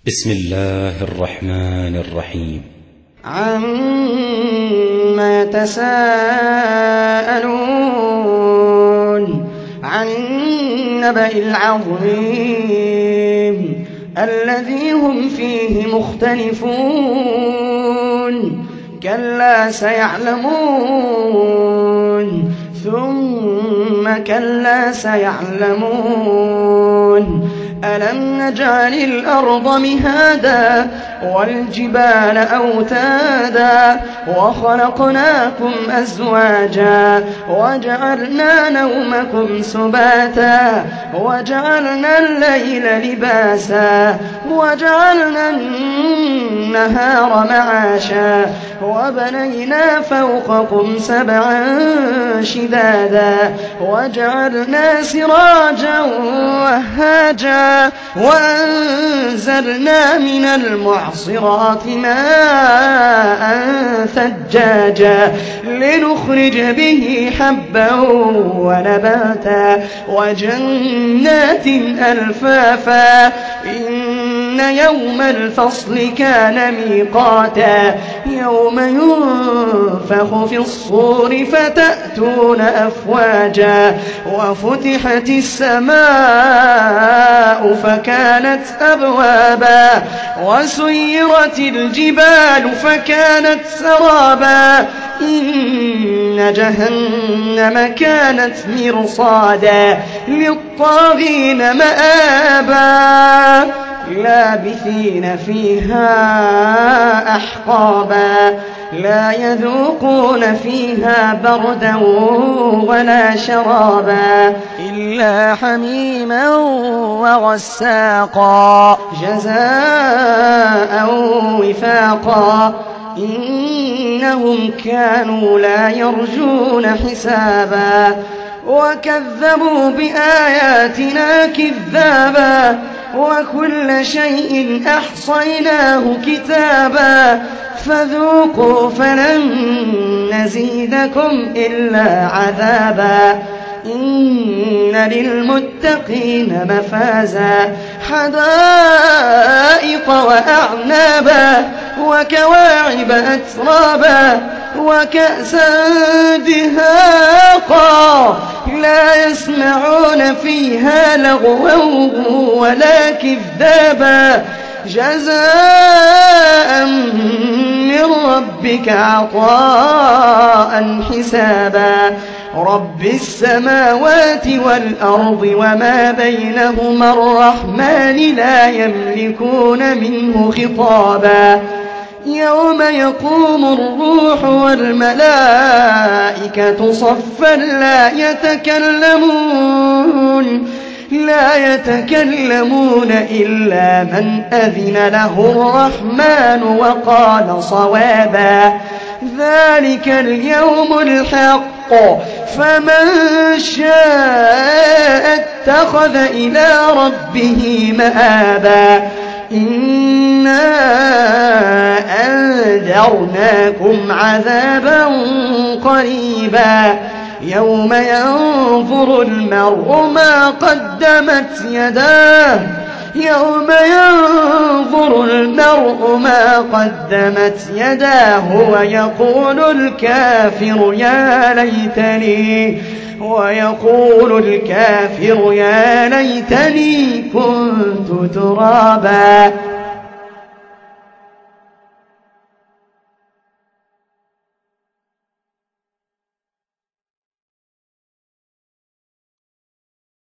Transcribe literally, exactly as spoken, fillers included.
بسم الله الرحمن الرحيم. عما يتساءلون عن النبأ العظيم الذي هم فيه مختلفون كلا سيعلمون ثم كلا سيعلمون ألم نجعل الأرض مهادا والجبال أوتادا وخلقناكم أزواجا وجعلنا نومكم سباتا وجعلنا الليل لباسا وجعلنا النهار معاشا وبنينا فوقكم سبعا شدادا وجعلنا سراجا وهاجا وأنزلنا من المعصرات ماء ثجاجا لنخرج به حبا ونباتا وجنات ألفافا إن يوم الفصل كان ميقاتا يوم ينفخ في الصور فتأتون أفواجا وفتحت السماء فكانت أبوابا وسيرت الجبال فكانت سرابا إن جهنم كانت مرصادا للطاغين مآبا لابثين فيها أحقابا لا يذوقون فيها بردا ولا شرابا إلا حميما وغساقا جزاء وفاقا إنهم كانوا لا يرجون حسابا وكذبوا بآياتنا كذابا وكل شيء أحصيناه كتابا فذوقوا فلن نزيدكم إلا عذابا إن للمتقين مفازا حدائق وأعنابا وكواعب أترابا وكأسا دهاقا لا يسمعون فيها لغوا ولا كذابا جزاء من ربك عطاء حسابا رب السماوات والأرض وما بينهما الرحمن لا يملكون منه خطابا يوم يقوم الروح والملائكة صفا لا يتكلمون لا يتكلمون إلا من أذن له الرحمن وقال صوابا ذلك اليوم الحق فمن شاء اتخذ إلى ربه مآبا إنا أنذرناكم عذابا قريبا يوم ينظر المرء ما قدمت يداه يوم ينظر المرء ما قدمت يداه ويقول الكافر يا ليتني ويقول الكافر يا ليتني كنت ترابا.